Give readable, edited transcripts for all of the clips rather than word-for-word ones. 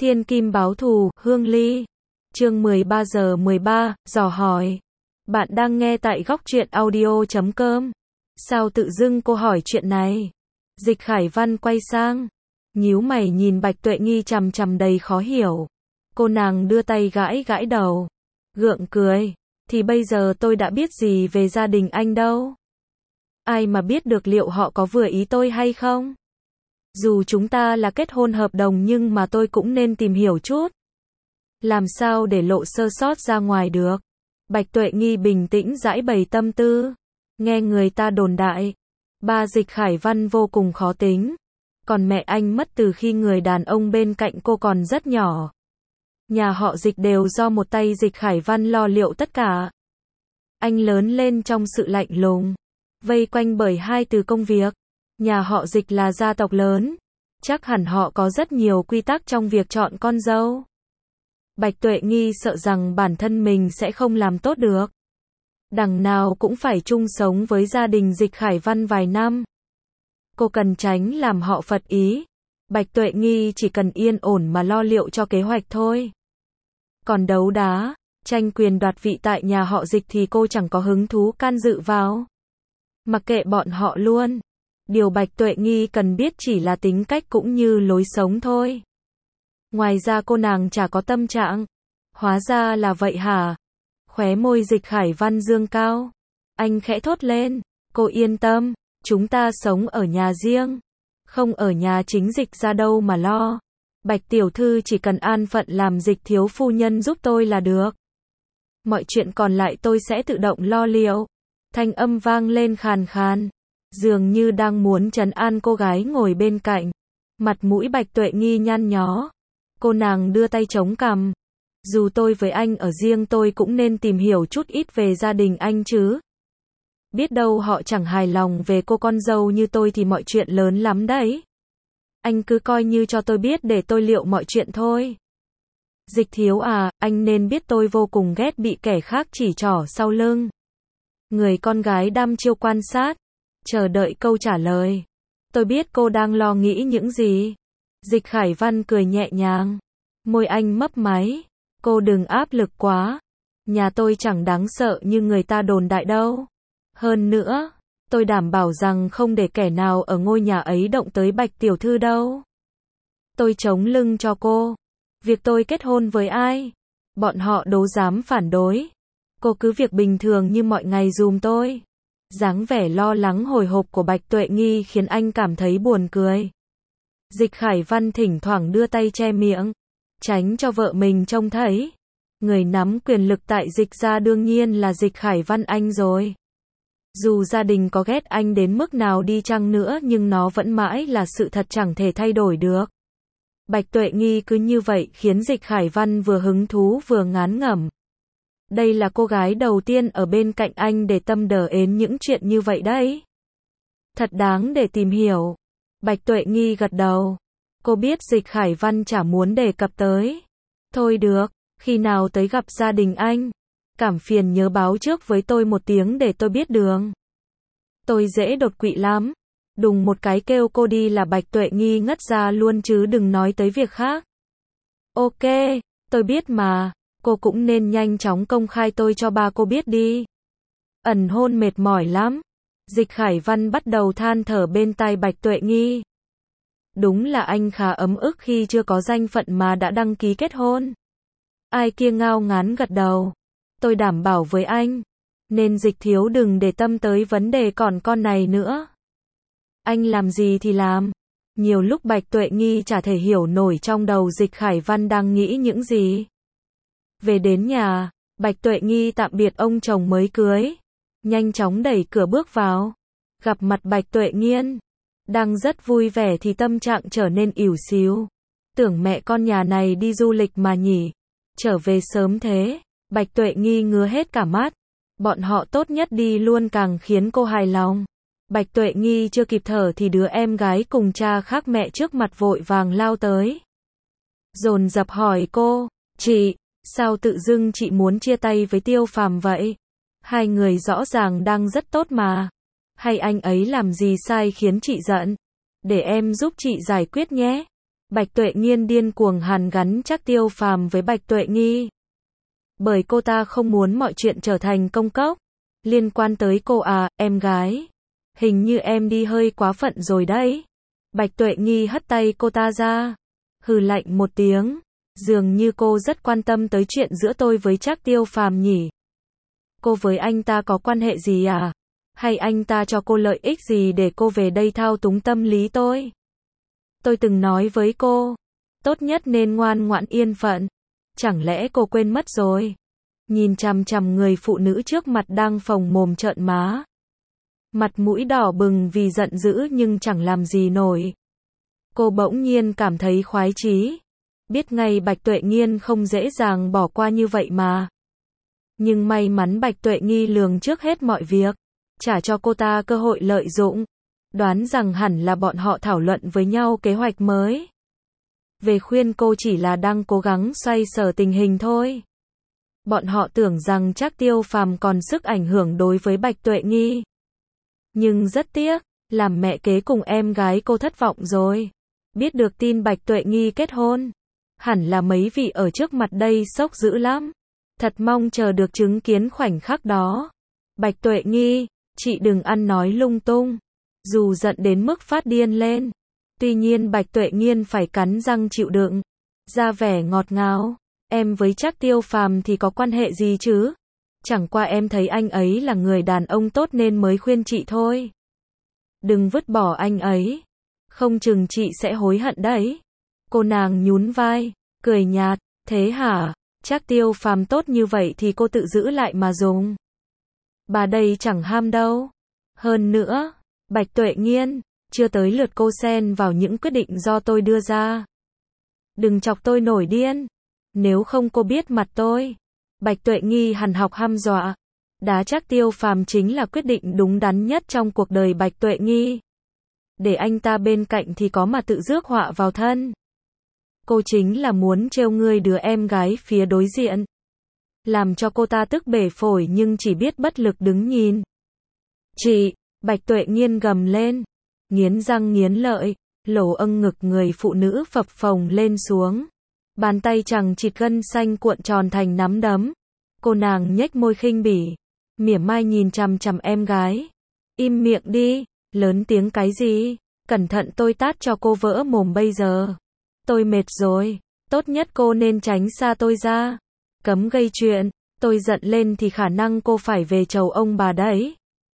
Thiên kim báo thù, Hương Ly. Chương 13 giờ 13, dò hỏi. Bạn đang nghe tại góc truyện audio.com. Sao tự dưng cô hỏi chuyện này? Dịch Khải Văn quay sang, nhíu mày nhìn Bạch Tuệ Nghi chằm chằm đầy khó hiểu. Cô nàng đưa tay gãi gãi đầu, gượng cười. Thì bây giờ tôi đã biết gì về gia đình anh đâu. Ai mà biết được liệu họ có vừa ý tôi hay không? Dù chúng ta là kết hôn hợp đồng nhưng mà tôi cũng nên tìm hiểu chút. Làm sao để lộ sơ sót ra ngoài được? Bạch Tuệ Nghi bình tĩnh giãi bày tâm tư. Nghe người ta đồn đại, ba Dịch Khải Văn vô cùng khó tính. Còn mẹ anh mất từ khi người đàn ông bên cạnh cô còn rất nhỏ. Nhà họ Dịch đều do một tay Dịch Khải Văn lo liệu tất cả. Anh lớn lên trong sự lạnh lùng, vây quanh bởi hai từ công việc. Nhà họ Dịch là gia tộc lớn, chắc hẳn họ có rất nhiều quy tắc trong việc chọn con dâu. Bạch Tuệ Nghi sợ rằng bản thân mình sẽ không làm tốt được. Đằng nào cũng phải chung sống với gia đình Dịch Khải Văn vài năm. Cô cần tránh làm họ phật ý. Bạch Tuệ Nghi chỉ cần yên ổn mà lo liệu cho kế hoạch thôi. Còn đấu đá, tranh quyền đoạt vị tại nhà họ Dịch thì cô chẳng có hứng thú can dự vào. Mặc kệ bọn họ luôn. Điều Bạch Tuệ Nghi cần biết chỉ là tính cách cũng như lối sống thôi. Ngoài ra cô nàng chả có tâm trạng. Hóa ra là vậy hả? Khóe môi Dịch Khải Văn dương cao. Anh khẽ thốt lên. Cô yên tâm, chúng ta sống ở nhà riêng. Không ở nhà chính Dịch ra đâu mà lo. Bạch tiểu thư chỉ cần an phận làm Dịch thiếu phu nhân giúp tôi là được. Mọi chuyện còn lại tôi sẽ tự động lo liệu. Thanh âm vang lên khàn khàn, dường như đang muốn trấn an cô gái ngồi bên cạnh. Mặt mũi Bạch Tuệ Nghi nhăn nhó. Cô nàng đưa tay chống cằm. Dù tôi với anh ở riêng tôi cũng nên tìm hiểu chút ít về gia đình anh chứ. Biết đâu họ chẳng hài lòng về cô con dâu như tôi thì mọi chuyện lớn lắm đấy. Anh cứ coi như cho tôi biết để tôi liệu mọi chuyện thôi. Dịch thiếu à, anh nên biết tôi vô cùng ghét bị kẻ khác chỉ trỏ sau lưng. Người con gái đăm chiêu quan sát, chờ đợi câu trả lời. Tôi biết cô đang lo nghĩ những gì. Dịch Khải Văn cười nhẹ nhàng. Môi anh mấp máy. Cô đừng áp lực quá. Nhà tôi chẳng đáng sợ như người ta đồn đại đâu. Hơn nữa, tôi đảm bảo rằng không để kẻ nào ở ngôi nhà ấy động tới Bạch tiểu thư đâu. Tôi chống lưng cho cô. Việc tôi kết hôn với ai, bọn họ đâu dám phản đối. Cô cứ việc bình thường như mọi ngày giùm tôi. Dáng vẻ lo lắng hồi hộp của Bạch Tuệ Nghi khiến anh cảm thấy buồn cười. Dịch Khải Văn thỉnh thoảng đưa tay che miệng, tránh cho vợ mình trông thấy. Người nắm quyền lực tại Dịch gia đương nhiên là Dịch Khải Văn anh rồi. Dù gia đình có ghét anh đến mức nào đi chăng nữa nhưng nó vẫn mãi là sự thật chẳng thể thay đổi được. Bạch Tuệ Nghi cứ như vậy khiến Dịch Khải Văn vừa hứng thú vừa ngán ngẩm. Đây là cô gái đầu tiên ở bên cạnh anh để tâm đờ ến những chuyện như vậy đấy. Thật đáng để tìm hiểu. Bạch Tuệ Nghi gật đầu. Cô biết Dịch Khải Văn chả muốn đề cập tới. Thôi được, khi nào tới gặp gia đình anh, cảm phiền nhớ báo trước với tôi một tiếng để tôi biết đường. Tôi dễ đột quỵ lắm. Đùng một cái kêu cô đi là Bạch Tuệ Nghi ngất ra luôn chứ đừng nói tới việc khác. Ok, tôi biết mà. Cô cũng nên nhanh chóng công khai tôi cho ba cô biết đi. Ẩn hôn mệt mỏi lắm. Dịch Khải Văn bắt đầu than thở bên tai Bạch Tuệ Nghi. Đúng là anh khá ấm ức khi chưa có danh phận mà đã đăng ký kết hôn. Ai kia ngao ngán gật đầu. Tôi đảm bảo với anh, nên Dịch thiếu đừng để tâm tới vấn đề còn con này nữa. Anh làm gì thì làm. Nhiều lúc Bạch Tuệ Nghi chả thể hiểu nổi trong đầu Dịch Khải Văn đang nghĩ những gì. Về đến nhà, Bạch Tuệ Nghi tạm biệt ông chồng mới cưới. Nhanh chóng đẩy cửa bước vào. Gặp mặt Bạch Tuệ Nghiên. Đang rất vui vẻ thì tâm trạng trở nên ỉu xìu. Tưởng mẹ con nhà này đi du lịch mà nhỉ. Trở về sớm thế. Bạch Tuệ Nghi ngứa hết cả mắt. Bọn họ tốt nhất đi luôn càng khiến cô hài lòng. Bạch Tuệ Nghi chưa kịp thở thì đứa em gái cùng cha khác mẹ trước mặt vội vàng lao tới. Dồn dập hỏi cô, chị, sao tự dưng chị muốn chia tay với Tiêu Phàm vậy? Hai người rõ ràng đang rất tốt mà. Hay anh ấy làm gì sai khiến chị giận? Để em giúp chị giải quyết nhé. Bạch Tuệ Nghiên điên cuồng hàn gắn Trác Tiêu Phàm với Bạch Tuệ Nghi. Bởi cô ta không muốn mọi chuyện trở thành công cốc. Liên quan tới cô à, em gái. Hình như em đi hơi quá phận rồi đấy. Bạch Tuệ Nghi hất tay cô ta ra. Hừ lạnh một tiếng. Dường như cô rất quan tâm tới chuyện giữa tôi với Trác Tiêu Phàm nhỉ. Cô với anh ta có quan hệ gì à? Hay anh ta cho cô lợi ích gì để cô về đây thao túng tâm lý tôi? Tôi từng nói với cô, tốt nhất nên ngoan ngoãn yên phận. Chẳng lẽ cô quên mất rồi? Nhìn chằm chằm người phụ nữ trước mặt đang phồng mồm trợn má. Mặt mũi đỏ bừng vì giận dữ nhưng chẳng làm gì nổi. Cô bỗng nhiên cảm thấy khoái chí. Biết ngay Bạch Tuệ Nghiên không dễ dàng bỏ qua như vậy mà. Nhưng may mắn Bạch Tuệ Nghi lường trước hết mọi việc, trả cho cô ta cơ hội lợi dụng. Đoán rằng hẳn là bọn họ thảo luận với nhau kế hoạch mới. Về khuyên cô chỉ là đang cố gắng xoay sở tình hình thôi. Bọn họ tưởng rằng Trác Tiêu Phàm còn sức ảnh hưởng đối với Bạch Tuệ Nghi. Nhưng rất tiếc, làm mẹ kế cùng em gái cô thất vọng rồi. Biết được tin Bạch Tuệ Nghi kết hôn, hẳn là mấy vị ở trước mặt đây sốc dữ lắm. Thật mong chờ được chứng kiến khoảnh khắc đó. Bạch Tuệ Nghi, chị đừng ăn nói lung tung. Dù giận đến mức phát điên lên. Tuy nhiên Bạch Tuệ Nghiên phải cắn răng chịu đựng. Ra vẻ ngọt ngào. Em với Trác Tiêu Phàm thì có quan hệ gì chứ? Chẳng qua em thấy anh ấy là người đàn ông tốt nên mới khuyên chị thôi. Đừng vứt bỏ anh ấy. Không chừng chị sẽ hối hận đấy. Cô nàng nhún vai, cười nhạt. Thế hả? Trác Tiêu Phàm tốt như vậy thì cô tự giữ lại mà dùng. Bà đây chẳng ham đâu. Hơn nữa, Bạch Tuệ Nghiên, chưa tới lượt cô xen vào những quyết định do tôi đưa ra. Đừng chọc tôi nổi điên. Nếu không cô biết mặt tôi. Bạch Tuệ Nghi hằn học hăm dọa. Đá Trác Tiêu Phàm chính là quyết định đúng đắn nhất trong cuộc đời Bạch Tuệ Nghi. Để anh ta bên cạnh thì có mà tự rước họa vào thân. Cô chính là muốn trêu ngươi đứa em gái phía đối diện. Làm cho cô ta tức bể phổi nhưng chỉ biết bất lực đứng nhìn. Chị, Bạch Tuệ Nghiên gầm lên. Nghiến răng nghiến lợi, lỗ âng ngực người phụ nữ phập phồng lên xuống. Bàn tay chằng chịt gân xanh cuộn tròn thành nắm đấm. Cô nàng nhếch môi khinh bỉ. Mỉa mai nhìn chằm chằm em gái. Im miệng đi, lớn tiếng cái gì? Cẩn thận tôi tát cho cô vỡ mồm bây giờ. Tôi mệt rồi, tốt nhất cô nên tránh xa tôi ra. Cấm gây chuyện, tôi giận lên thì khả năng cô phải về chầu ông bà đấy.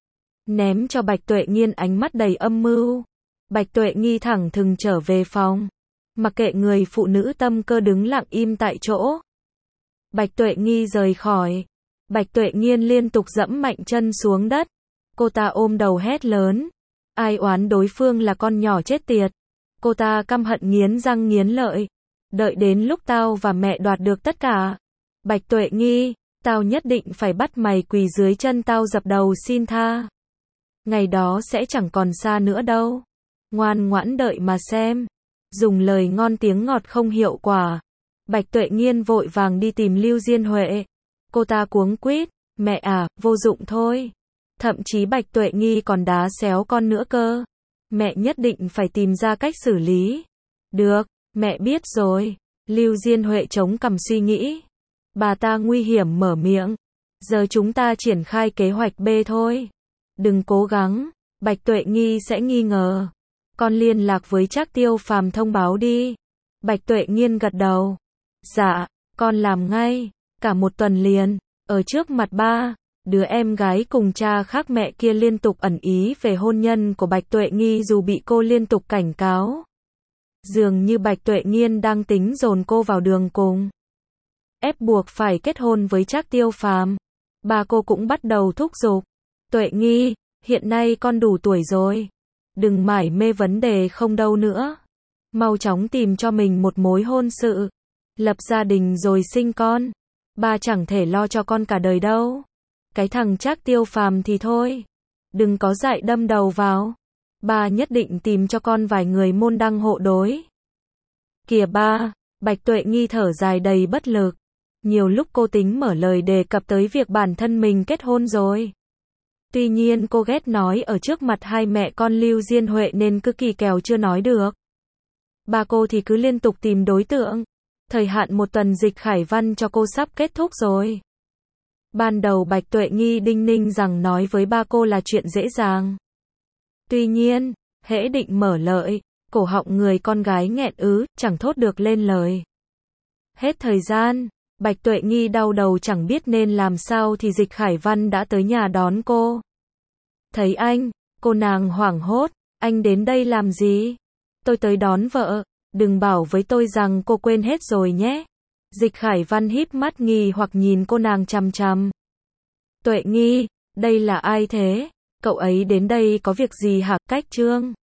Ném cho Bạch Tuệ Nghiên ánh mắt đầy âm mưu. Bạch Tuệ Nghi thẳng thừng trở về phòng. Mặc kệ người phụ nữ tâm cơ đứng lặng im tại chỗ. Bạch Tuệ Nghi rời khỏi. Bạch Tuệ Nghiên liên tục dẫm mạnh chân xuống đất. Cô ta ôm đầu hét lớn. Ai oán đối phương là con nhỏ chết tiệt. Cô ta căm hận nghiến răng nghiến lợi. Đợi đến lúc tao và mẹ đoạt được tất cả. Bạch Tuệ Nghi, tao nhất định phải bắt mày quỳ dưới chân tao dập đầu xin tha. Ngày đó sẽ chẳng còn xa nữa đâu. Ngoan ngoãn đợi mà xem. Dùng lời ngon tiếng ngọt không hiệu quả. Bạch Tuệ Nghiên vội vàng đi tìm Lưu Diên Huệ. Cô ta cuống quýt, mẹ à, vô dụng thôi. Thậm chí Bạch Tuệ Nghi còn đá xéo con nữa cơ. Mẹ nhất định phải tìm ra cách xử lý. Được, mẹ biết rồi. Lưu Diên Huệ chống cằm suy nghĩ. Bà ta nguy hiểm mở miệng. Giờ chúng ta triển khai kế hoạch B thôi. Đừng cố gắng, Bạch Tuệ Nghi sẽ nghi ngờ. Con liên lạc với Trác Tiêu Phàm thông báo đi. Bạch Tuệ Nghiên gật đầu. Dạ, con làm ngay. Cả một tuần liền, ở trước mặt ba, đứa em gái cùng cha khác mẹ kia liên tục ẩn ý về hôn nhân của Bạch Tuệ Nghi dù bị cô liên tục cảnh cáo. Dường như Bạch Tuệ Nghiên đang tính dồn cô vào đường cùng. Ép buộc phải kết hôn với Trác Tiêu Phàm. Bà cô cũng bắt đầu thúc giục. Tuệ Nghi, hiện nay con đủ tuổi rồi. Đừng mải mê vấn đề không đâu nữa. Mau chóng tìm cho mình một mối hôn sự. Lập gia đình rồi sinh con. Ba chẳng thể lo cho con cả đời đâu. Cái thằng Trác Tiêu Phàm thì thôi. Đừng có dại đâm đầu vào. Ba nhất định tìm cho con vài người môn đăng hộ đối. Kìa ba, Bạch Tuệ Nghi thở dài đầy bất lực. Nhiều lúc cô tính mở lời đề cập tới việc bản thân mình kết hôn rồi. Tuy nhiên cô ghét nói ở trước mặt hai mẹ con Lưu Diên Huệ nên cứ kỳ kèo chưa nói được. Ba cô thì cứ liên tục tìm đối tượng. Thời hạn 1 tuần dịch khải văn cho cô sắp kết thúc rồi. Ban đầu Bạch Tuệ Nghi đinh ninh rằng nói với ba cô là chuyện dễ dàng. Tuy nhiên, hễ định mở lợi, cổ họng người con gái nghẹn ứ, chẳng thốt được lên lời. Hết thời gian, Bạch Tuệ Nghi đau đầu chẳng biết nên làm sao thì Dịch Khải Văn đã tới nhà đón cô. Thấy anh, cô nàng hoảng hốt, anh đến đây làm gì? Tôi tới đón vợ, đừng bảo với tôi rằng cô quên hết rồi nhé. Dịch Khải Văn híp mắt nghi hoặc nhìn cô nàng chằm chằm. Tuệ Nghi, đây là ai thế? Cậu ấy đến đây có việc gì hả? Cách Trương